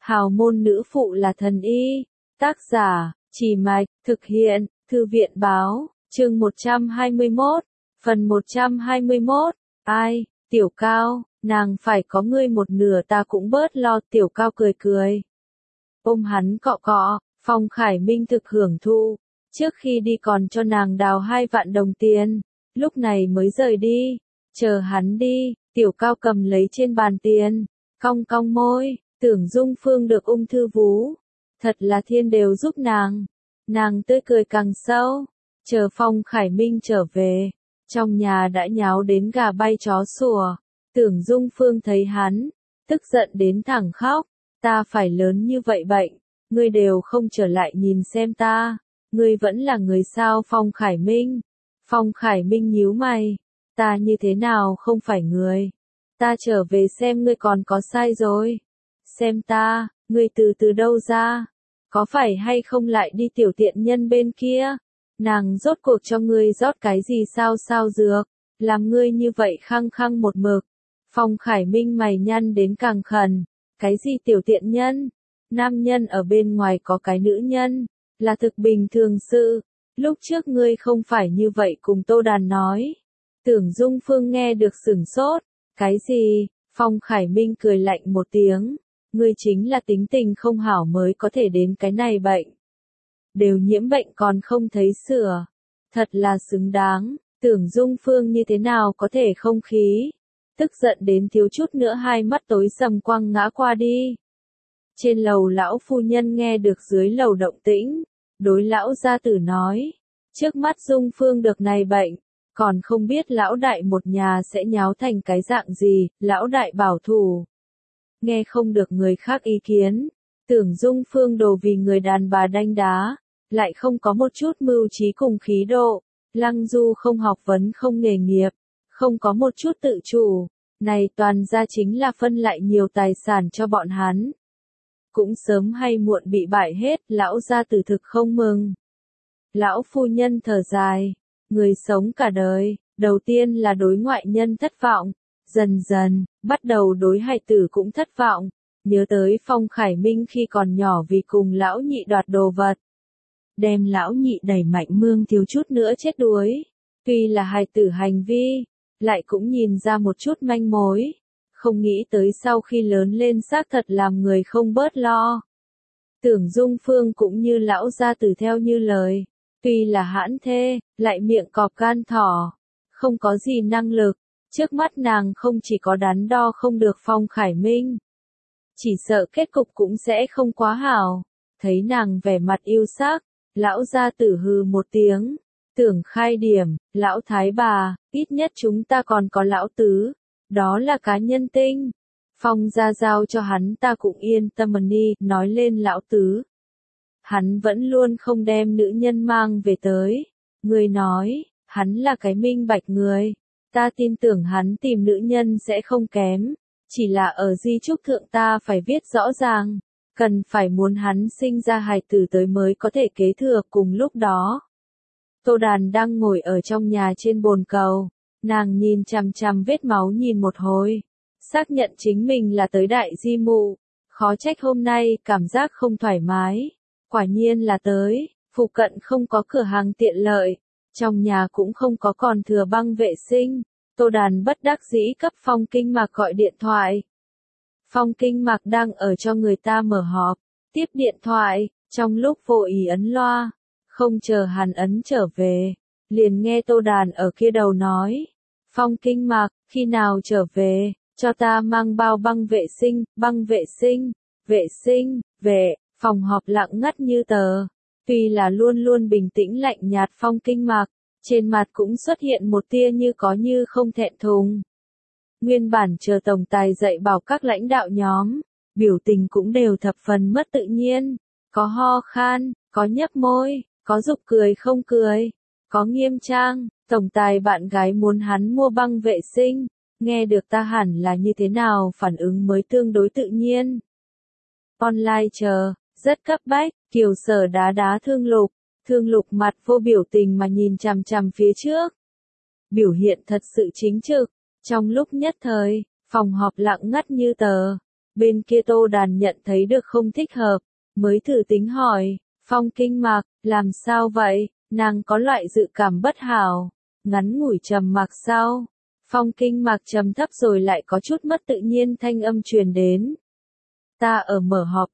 Hào môn nữ phụ là thần y. Tác giả, Trì Mạch, thực hiện, Thư viện báo, chương 121, phần 121, ai, Tiểu Cao, nàng phải có ngươi một nửa ta cũng bớt lo. Tiểu Cao cười cười. Ôm hắn cọ cọ, Phong Khải Minh thực hưởng thụ, trước khi đi còn cho nàng đào 2 vạn đồng tiền, lúc này mới rời đi, chờ hắn đi, Tiểu Cao cầm lấy trên bàn tiền, cong cong môi, tưởng Dung Phương được ung thư vú, thật là thiên đều giúp nàng tươi cười càng sâu, chờ Phong Khải Minh trở về, trong nhà đã nháo đến gà bay chó sủa, tưởng Dung Phương thấy hắn, tức giận đến thẳng khóc, ta phải lớn như vậy bệnh, ngươi đều không trở lại nhìn xem ta, ngươi vẫn là người sao? Phong Khải Minh. Phong Khải Minh nhíu mày, ta như thế nào không phải người, ta trở về xem ngươi còn có sai rồi, xem ta, ngươi từ đâu ra, có phải hay không lại đi tiểu tiện nhân bên kia, nàng rốt cuộc cho ngươi rót cái gì sao dược, làm ngươi như vậy khăng khăng một mực. Phong Khải Minh mày nhăn đến càng khẩn, cái gì tiểu tiện nhân, nam nhân ở bên ngoài có cái nữ nhân, là thực bình thường sự, lúc trước ngươi không phải như vậy cùng Tô Đàn nói. Tưởng Dung Phương nghe được sửng sốt, cái gì? Phong Khải Minh cười lạnh một tiếng, ngươi chính là tính tình không hảo mới có thể đến cái này bệnh. Đều nhiễm bệnh còn không thấy sửa, thật là xứng đáng, tưởng Dung Phương như thế nào có thể không khí, tức giận đến thiếu chút nữa hai mắt tối sầm quăng ngã qua đi. Trên lầu lão phu nhân nghe được dưới lầu động tĩnh, đối lão gia tử nói, trước mắt Dung Phương được này bệnh, còn không biết lão đại một nhà sẽ nháo thành cái dạng gì, lão đại bảo thủ. Nghe không được người khác ý kiến, tưởng Dung Phương đồ vì người đàn bà đanh đá, lại không có một chút mưu trí cùng khí độ, lăng du không học vấn không nghề nghiệp, không có một chút tự chủ, này toàn ra chính là phân lại nhiều tài sản cho bọn hắn. Cũng sớm hay muộn bị bại hết, lão gia tử thực không mừng. Lão phu nhân thở dài, người sống cả đời, đầu tiên là đối ngoại nhân thất vọng, dần dần, bắt đầu đối hài tử cũng thất vọng, nhớ tới Phong Khải Minh khi còn nhỏ vì cùng lão nhị đoạt đồ vật. Đem lão nhị đẩy mạnh mương thiếu chút nữa chết đuối, tuy là hài tử hành vi, lại cũng nhìn ra một chút manh mối. Không nghĩ tới sau khi lớn lên xác thật làm người không bớt lo. Tưởng Dung Phương cũng như lão gia tử theo như lời, tuy là hãn thê, lại miệng cọp gan thỏ, không có gì năng lực, trước mắt nàng không chỉ có đắn đo không được Phong Khải Minh, chỉ sợ kết cục cũng sẽ không quá hảo. Thấy nàng vẻ mặt yêu sắc, lão gia tử hừ một tiếng, tưởng khai điểm, lão thái bà, ít nhất chúng ta còn có lão tứ. Đó là cá nhân tinh. Phong gia giao cho hắn ta cũng yên tâm đi, nói lên lão tứ. Hắn vẫn luôn không đem nữ nhân mang về tới. Người nói, hắn là cái minh bạch người. Ta tin tưởng hắn tìm nữ nhân sẽ không kém. Chỉ là ở di chúc thượng ta phải viết rõ ràng. Cần phải muốn hắn sinh ra hài tử tới mới có thể kế thừa. Cùng lúc đó, Tô Đàn đang ngồi ở trong nhà trên bồn cầu. Nàng nhìn chằm chằm vết máu nhìn một hồi, xác nhận chính mình là tới đại di mụ, khó trách hôm nay cảm giác không thoải mái, quả nhiên là tới, phụ cận không có cửa hàng tiện lợi, trong nhà cũng không có còn thừa băng vệ sinh, Tô Đàn bất đắc dĩ cấp Phong Kinh Mạc gọi điện thoại. Phong Kinh Mạc đang ở cho người ta mở họp, tiếp điện thoại, trong lúc vô ý ấn loa, không chờ hắn ấn trở về, liền nghe Tô Đàn ở kia đầu nói. Phong Kinh Mạc, khi nào trở về, cho ta mang bao băng vệ sinh, vệ, phòng họp lặng ngắt như tờ. Tuy là luôn luôn bình tĩnh lạnh nhạt Phong Kinh Mạc, trên mặt cũng xuất hiện một tia như có như không thẹn thùng. Nguyên bản chờ tổng tài dạy bảo các lãnh đạo nhóm, biểu tình cũng đều thập phần mất tự nhiên, có ho khan, có nhấp môi, có giục cười không cười, có nghiêm trang. Tổng tài bạn gái muốn hắn mua băng vệ sinh, nghe được ta hẳn là như thế nào phản ứng mới tương đối tự nhiên. Online chờ, rất cấp bách, Kiều Sở đá Thương Lục mặt vô biểu tình mà nhìn chằm chằm phía trước. Biểu hiện thật sự chính trực, trong lúc nhất thời, phòng họp lặng ngắt như tờ, Bên kia Tô Đàn nhận thấy được không thích hợp, mới thử tính hỏi, Phong Kinh Mạc, làm sao vậy, nàng có loại dự cảm bất hảo, ngắn ngủi trầm mặc sau. Phong Kinh Mạc trầm thấp rồi lại có chút mất tự nhiên thanh âm truyền đến. Ta ở mở họp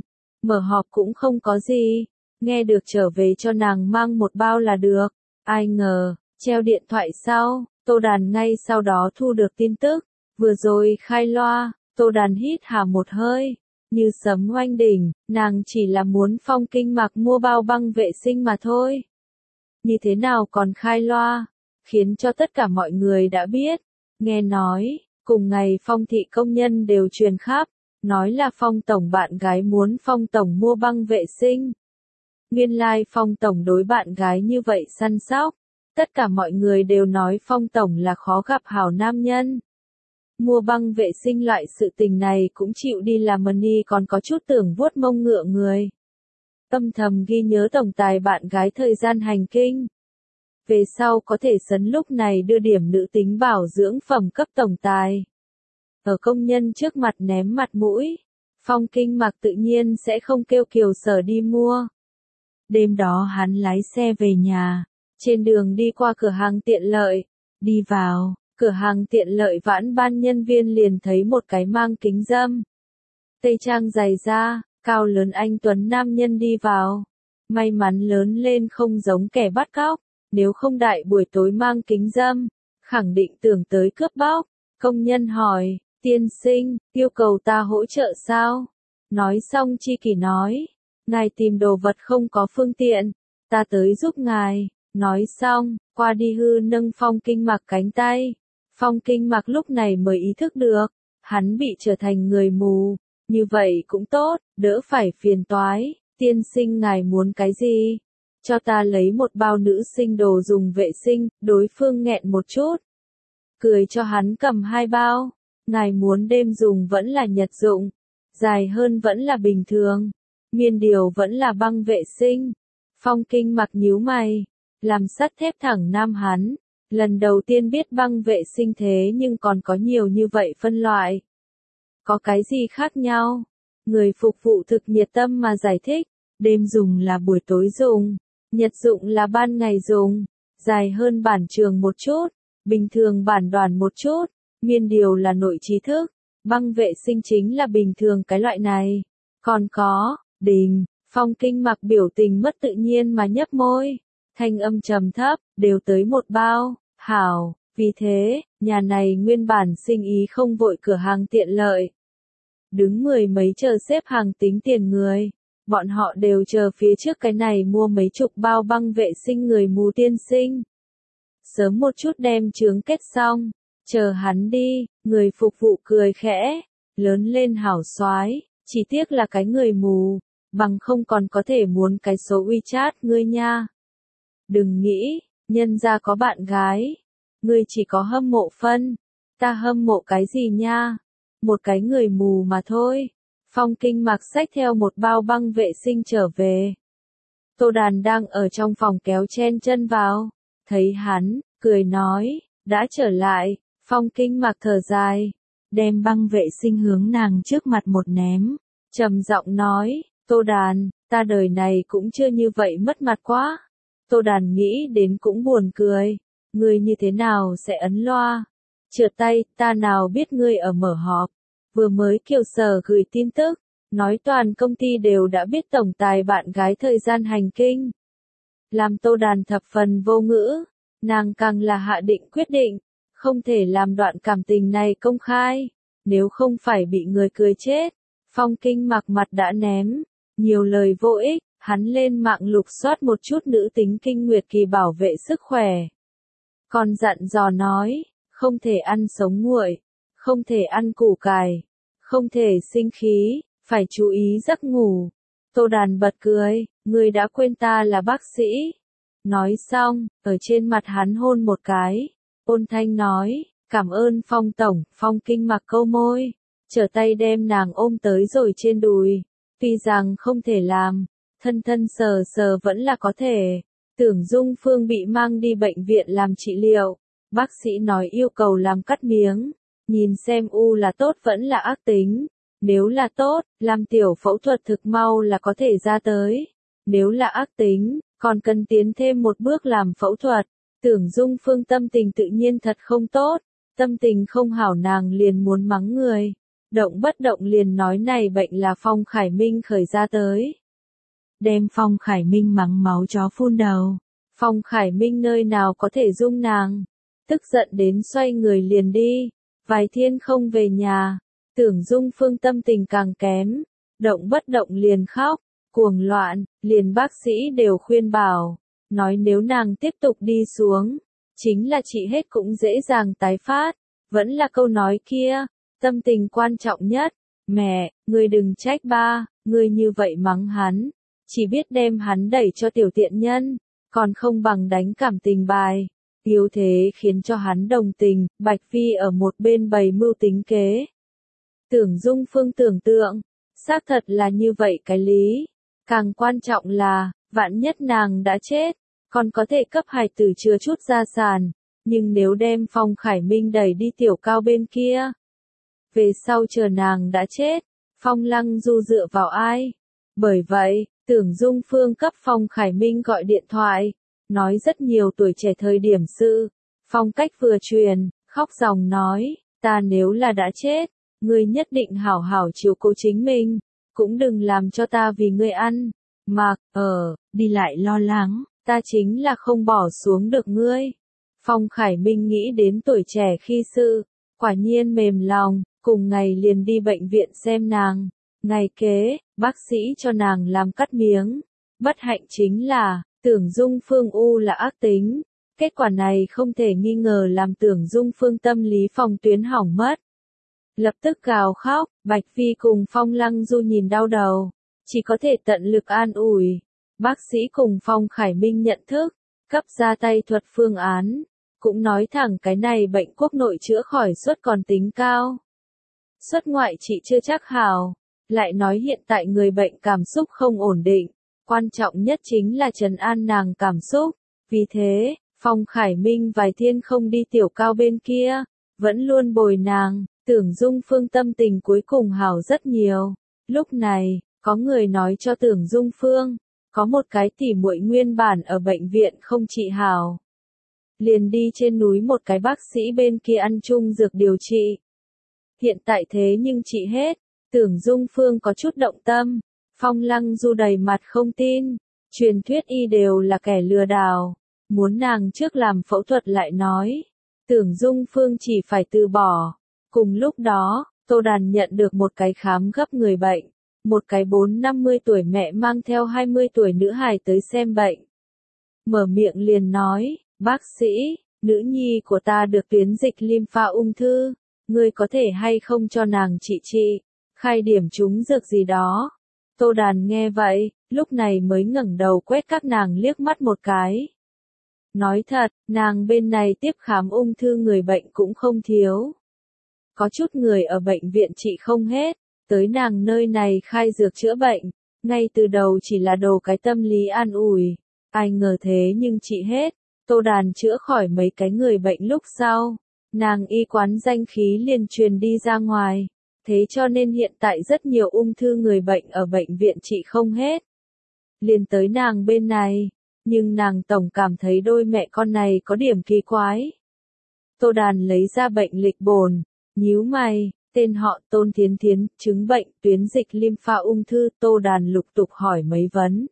mở họp cũng không có gì, nghe được trở về cho nàng mang một bao là được, ai ngờ, treo điện thoại sau, Tô Đàn ngay sau đó thu được tin tức, vừa rồi khai loa, Tô Đàn hít hà một hơi, như sấm oanh đỉnh, nàng chỉ là muốn Phong Kinh Mạc mua bao băng vệ sinh mà thôi. Như thế nào còn khai loa, khiến cho tất cả mọi người đã biết, nghe nói, cùng ngày Phong thị công nhân đều truyền khắp, nói là Phong tổng bạn gái muốn Phong tổng mua băng vệ sinh. Nguyên lai Phong tổng đối bạn gái như vậy săn sóc, tất cả mọi người đều nói Phong tổng là khó gặp hảo nam nhân. Mua băng vệ sinh loại sự tình này cũng chịu đi làm money còn có chút tưởng vuốt mông ngựa người. Âm thầm ghi nhớ tổng tài bạn gái thời gian hành kinh. Về sau có thể sấn lúc này đưa điểm nữ tính bảo dưỡng phẩm cấp tổng tài. Ở công nhân trước mặt ném mặt mũi, Phong Kinh Mạc tự nhiên sẽ không kêu Kiều Sở đi mua. Đêm đó hắn lái xe về nhà, trên đường đi qua cửa hàng tiện lợi, đi vào, cửa hàng tiện lợi vãn ban nhân viên liền thấy một cái mang kính râm. Tây trang dày da, cao lớn anh tuấn nam nhân đi vào. May mắn lớn lên không giống kẻ bắt cóc, nếu không đại buổi tối mang kính râm, khẳng định tưởng tới cướp bóc. Công nhân hỏi, tiên sinh, yêu cầu ta hỗ trợ sao? Nói xong Chi Kỷ nói, ngài tìm đồ vật không có phương tiện, ta tới giúp ngài. Nói xong, qua đi hư nâng Phong Kinh Mạc cánh tay. Phong Kinh Mạc lúc này mới ý thức được, hắn bị trở thành người mù, như vậy cũng tốt, đỡ phải phiền toái. Tiên sinh ngài muốn cái gì? Cho ta lấy một bao nữ sinh đồ dùng vệ sinh, đối phương nghẹn một chút. Cười cho hắn cầm 2 bao, ngài muốn đêm dùng vẫn là nhật dụng, dài hơn vẫn là bình thường, miên điều vẫn là băng vệ sinh. Phong Kinh Mạc nhíu mày, làm sắt thép thẳng nam hắn, lần đầu tiên biết băng vệ sinh thế nhưng còn có nhiều như vậy phân loại. Có cái gì khác nhau? Người phục vụ thực nhiệt tâm mà giải thích, đêm dùng là buổi tối dùng, nhật dụng là ban ngày dùng, dài hơn bản trường một chút, bình thường bản đoàn một chút, miên điều là nội trí thức, băng vệ sinh chính là bình thường cái loại này. Còn có, đình, Phong Kinh Mạc biểu tình mất tự nhiên mà nhấp môi, thanh âm trầm thấp, đều tới một bao, hảo, vì thế, nhà này nguyên bản sinh ý không vội cửa hàng tiện lợi. Đứng mười mấy chờ xếp hàng tính tiền người, bọn họ đều chờ phía trước cái này mua mấy chục bao băng vệ sinh người mù tiên sinh. Sớm một chút đem chướng kết xong, chờ hắn đi, người phục vụ cười khẽ, lớn lên hảo soái, chỉ tiếc là cái người mù, bằng không còn có thể muốn cái số WeChat ngươi nha. Đừng nghĩ, nhân ra có bạn gái, ngươi chỉ có hâm mộ phân, ta hâm mộ cái gì nha, một cái người mù mà thôi. Phong Kinh Mạc xách theo một bao băng vệ sinh trở về. Tô Đàn đang ở trong phòng kéo chen chân vào, thấy hắn, cười nói, đã trở lại. Phong Kinh Mạc thở dài, đem băng vệ sinh hướng nàng trước mặt một ném, trầm giọng nói, Tô Đàn, ta đời này cũng chưa như vậy mất mặt quá. Tô Đàn nghĩ đến cũng buồn cười, ngươi như thế nào sẽ ấn loa? Trượt tay, ta nào biết ngươi ở mở họp. Vừa mới Kiều Sở gửi tin tức, nói toàn công ty đều đã biết tổng tài bạn gái thời gian hành kinh. Làm Tô Đàn thập phần vô ngữ, nàng càng là hạ định quyết định, không thể làm đoạn cảm tình này công khai, nếu không phải bị người cười chết. Phong Kinh Mạc mặt đã ném, nhiều lời vô ích, hắn lên mạng lục soát một chút nữ tính kinh nguyệt kỳ bảo vệ sức khỏe. Còn dặn dò nói, không thể ăn sống nguội, không thể ăn củ cải, không thể sinh khí, phải chú ý giấc ngủ. Tô Đàn bật cười, ngươi đã quên ta là bác sĩ. Nói xong, ở trên mặt hắn hôn một cái, ôn thanh nói, cảm ơn Phong tổng. Phong Kinh Mạc câu môi, trở tay đem nàng ôm tới rồi trên đùi. Tuy rằng không thể làm, thân thân sờ sờ vẫn là có thể. Tưởng Dung Phương bị mang đi bệnh viện làm trị liệu, bác sĩ nói yêu cầu làm cắt miếng, nhìn xem u là tốt vẫn là ác tính. Nếu là tốt, làm tiểu phẫu thuật thực mau là có thể ra tới. Nếu là ác tính, còn cần tiến thêm một bước làm phẫu thuật. Tưởng Dung Phương tâm tình tự nhiên thật không tốt, tâm tình không hảo nàng liền muốn mắng người. Động bất động liền nói này bệnh là Phong Khải Minh khởi ra tới. Đem Phong Khải Minh mắng máu chó phun đầu. Phong Khải Minh nơi nào có thể dung nàng. Tức giận đến xoay người liền đi. Vài thiên không về nhà. Tưởng Dung Phương tâm tình càng kém. Động bất động liền khóc. Cuồng loạn, liền bác sĩ đều khuyên bảo. Nói nếu nàng tiếp tục đi xuống. Chính là trị hết cũng dễ dàng tái phát. Vẫn là câu nói kia. Tâm tình quan trọng nhất. Mẹ, ngươi đừng trách ba. Ngươi như vậy mắng hắn. Chỉ biết đem hắn đẩy cho tiểu tiện nhân. Còn không bằng đánh cảm tình bài. Yếu thế khiến cho hắn đồng tình. Bạch Phi ở một bên bày mưu tính kế. Tưởng Dung Phương tưởng tượng. Xác thật là như vậy cái lý. Càng quan trọng là, vạn nhất nàng đã chết. Còn có thể cấp hài tử chừa chút gia sản. Nhưng nếu đem Phong Khải Minh đẩy đi tiểu cao bên kia. Về sau chờ nàng đã chết. Phong Lăng Du dựa vào ai? Bởi vậy, Tưởng Dung Phương cấp Phong Khải Minh gọi điện thoại. Nói rất nhiều tuổi trẻ thời điểm sự. Phong Cách vừa truyền, khóc ròng nói. Ta nếu là đã chết. Ngươi nhất định hảo hảo chiếu cố chính mình. Cũng đừng làm cho ta vì ngươi ăn. Mặc, đi lại lo lắng. Ta chính là không bỏ xuống được ngươi. Phong Khải Minh nghĩ đến tuổi trẻ khi sự. Quả nhiên mềm lòng. Cùng ngày liền đi bệnh viện xem nàng. Ngày kế, bác sĩ cho nàng làm cắt miếng. Bất hạnh chính là, Tưởng Dung Phương u là ác tính. Kết quả này không thể nghi ngờ làm Tưởng Dung Phương tâm lý phòng tuyến hỏng mất. Lập tức gào khóc, Bạch Phi cùng Phong Lăng Du nhìn đau đầu. Chỉ có thể tận lực an ủi. Bác sĩ cùng Phong Khải Minh nhận thức, cấp ra tay thuật phương án. Cũng nói thẳng cái này bệnh quốc nội chữa khỏi suất còn tính cao. Xuất ngoại trị chưa chắc hảo. Lại nói hiện tại người bệnh cảm xúc không ổn định. Quan trọng nhất chính là trấn an nàng cảm xúc. Vì thế, Phong Khải Minh vài thiên không đi tiểu cao bên kia. Vẫn luôn bồi nàng. Tưởng Dung Phương tâm tình cuối cùng hảo rất nhiều. Lúc này, có người nói cho Tưởng Dung Phương. Có một cái tỉ muội nguyên bản ở bệnh viện không trị hảo. Liền đi trên núi một cái bác sĩ bên kia ăn chung dược điều trị. Hiện tại thế nhưng trị hết. Tưởng Dung Phương có chút động tâm. Phong Lăng Du đầy mặt không tin. Truyền thuyết y đều là kẻ lừa đảo. Muốn nàng trước làm phẫu thuật lại nói. Tưởng Dung Phương chỉ phải từ bỏ. Cùng lúc đó, Tô Đàn nhận được một cái khám gấp người bệnh. Một cái 40-50 tuổi mẹ mang theo 20 tuổi nữ hài tới xem bệnh. Mở miệng liền nói, bác sĩ, nữ nhi của ta được tuyến dịch lympha ung thư. Ngươi có thể hay không cho nàng trị, khai điểm trúng dược gì đó. Tô Đàn nghe vậy, lúc này mới ngẩng đầu quét các nàng liếc mắt một cái. Nói thật, nàng bên này tiếp khám ung thư người bệnh cũng không thiếu. Có chút người ở bệnh viện trị không hết, tới nàng nơi này khai dược chữa bệnh, ngay từ đầu chỉ là đồ cái tâm lý an ủi, ai ngờ thế nhưng trị hết, Tô Đàn chữa khỏi mấy cái người bệnh lúc sau, nàng y quán danh khí liền truyền đi ra ngoài, thế cho nên hiện tại rất nhiều ung thư người bệnh ở bệnh viện trị không hết. Liền tới nàng bên này, nhưng nàng tổng cảm thấy đôi mẹ con này có điểm kỳ quái. Tô Đàn lấy ra bệnh lịch bồn. Nhíu mày, tên họ Tôn Thiến Thiến, chứng bệnh, tuyến dịch lympha ung thư, Tô Đàn lục tục hỏi mấy vấn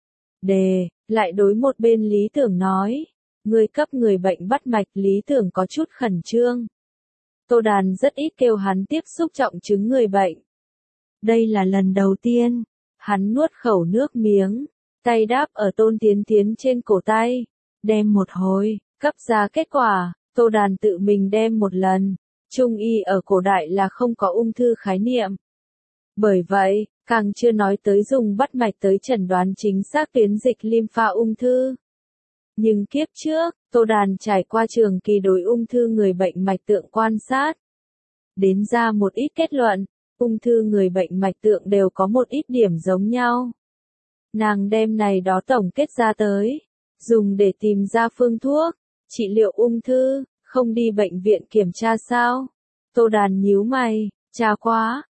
đề, lại đối một bên Lý Tưởng nói, người cấp người bệnh bắt mạch Lý Tưởng có chút khẩn trương. Tô Đàn rất ít kêu hắn tiếp xúc trọng chứng người bệnh. Đây là lần đầu tiên, hắn nuốt khẩu nước miếng, tay đáp ở Tôn Thiến Thiến trên cổ tay, đem một hồi, cấp ra kết quả, Tô Đàn tự mình đem một lần. Trung y ở cổ đại là không có ung thư khái niệm. Bởi vậy, càng chưa nói tới dùng bắt mạch tới chẩn đoán chính xác tuyến dịch lympha ung thư. Nhưng kiếp trước, Tô Đàn trải qua trường kỳ đối ung thư người bệnh mạch tượng quan sát. Đến ra một ít kết luận, ung thư người bệnh mạch tượng đều có một ít điểm giống nhau. Nàng đem này đó tổng kết ra tới, dùng để tìm ra phương thuốc, trị liệu ung thư. Không đi bệnh viện kiểm tra sao? Tô Đàn nhíu mày, tra quá,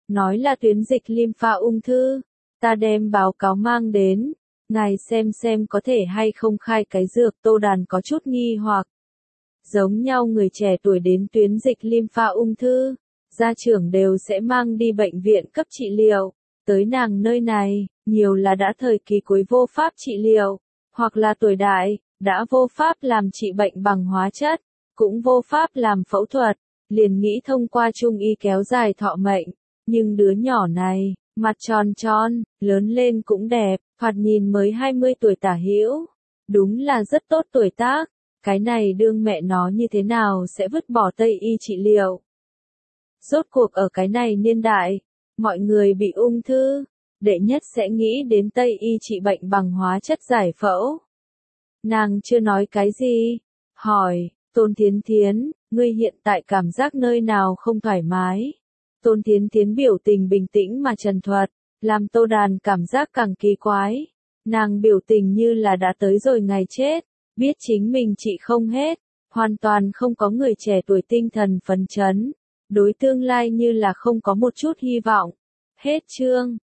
nói là tuyến dịch lympha ung thư. Ta đem báo cáo mang đến, ngài xem có thể hay không khai cái dược. Tô Đàn có chút nghi hoặc. Giống nhau người trẻ tuổi đến tuyến dịch lympha ung thư, gia trưởng đều sẽ mang đi bệnh viện cấp trị liệu. Tới nàng nơi này, nhiều là đã thời kỳ cuối vô pháp trị liệu, hoặc là tuổi đại, đã vô pháp làm trị bệnh bằng hóa chất, cũng vô pháp làm phẫu thuật, liền nghĩ thông qua trung y kéo dài thọ mệnh. Nhưng đứa nhỏ này, mặt tròn tròn, lớn lên cũng đẹp, thoạt nhìn mới 20 tuổi tả hữu, đúng là rất tốt tuổi tác. Cái này đương mẹ nó như thế nào sẽ vứt bỏ Tây y trị liệu? Rốt cuộc ở cái này niên đại, mọi người bị ung thư, đệ nhất sẽ nghĩ đến Tây y trị bệnh bằng hóa chất giải phẫu. Nàng chưa nói cái gì, hỏi, Tôn Thiến Thiến, ngươi hiện tại cảm giác nơi nào không thoải mái? Tôn Thiến Thiến biểu tình bình tĩnh mà trần thuật, làm Tô Đàn cảm giác càng kỳ quái. Nàng biểu tình như là đã tới rồi ngày chết, biết chính mình trị không hết, hoàn toàn không có người trẻ tuổi tinh thần phấn chấn, đối tương lai như là không có một chút hy vọng. Hết chương.